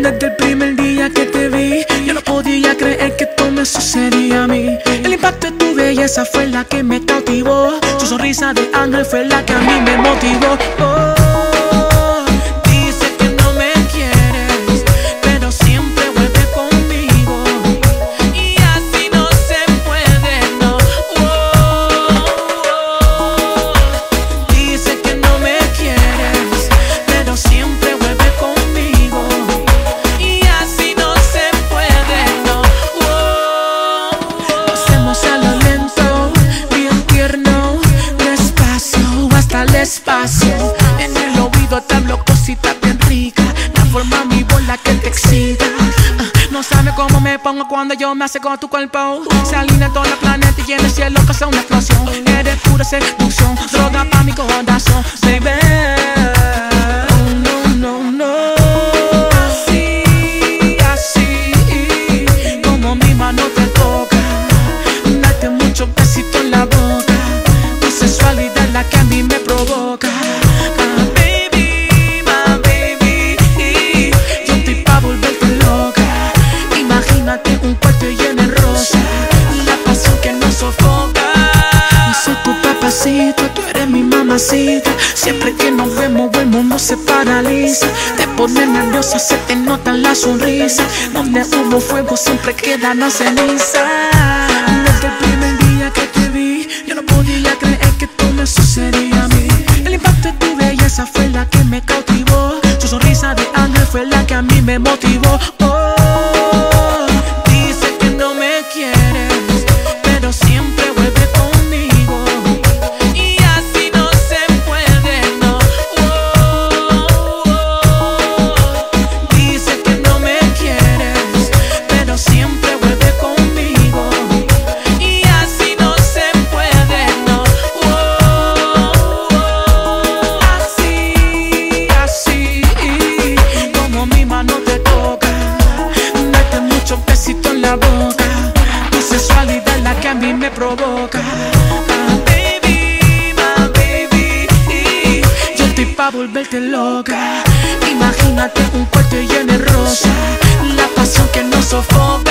Desde el primer día que te vi, yo no podía creer que todo me sucedía a mí. El impacto de tu belleza fue la que me cautivó. Tu sonrisa de ángel fue la que a mí me motivó. Oh, dice que no me quieres, pero siempre vuelve conmigo. Y así no se puede, no. Dice que no me quieres, pero siempre vuelve conmigo. Y así no se puede, no. Lo hacemos a lo lento, bien tierno, despacio, hasta el espacio. En el oído te hablo cositas bien ricas, la forma mi voz la que te excita. No sabes cómo me pongo cuando yo me acerco a tu cuerpo. Se alinea todo el planeta y en el cielo causa una explosión. Eres pura seducción, droga pa' mi corazón, baby. Oh, no, no, no. Así, como mi mano te toca, date muchos besitos en la boca. Tu sensualidad es la que a mí me provoca. Imagínate un cuarto lleno de rosa, la pasión que nos sofoca. Yo soy tu papacito, tú eres mi mamacita. Siempre que nos vemos el mundo se paraliza. Te pones nerviosa, se te nota la sonrisa. Donde hubo fuego siempre queda la ceniza. Desde el primer día que te vi, yo no podía creer que todo me sucedía a mí. El impacto de tu belleza fue la que me cautivó. Tu sonrisa de ángel fue la que a mí me motivó. A mí me provoca, my baby, yo estoy pa' volverte loca. Imagínate un cuarto lleno de rosa, la pasión que nos sofoca.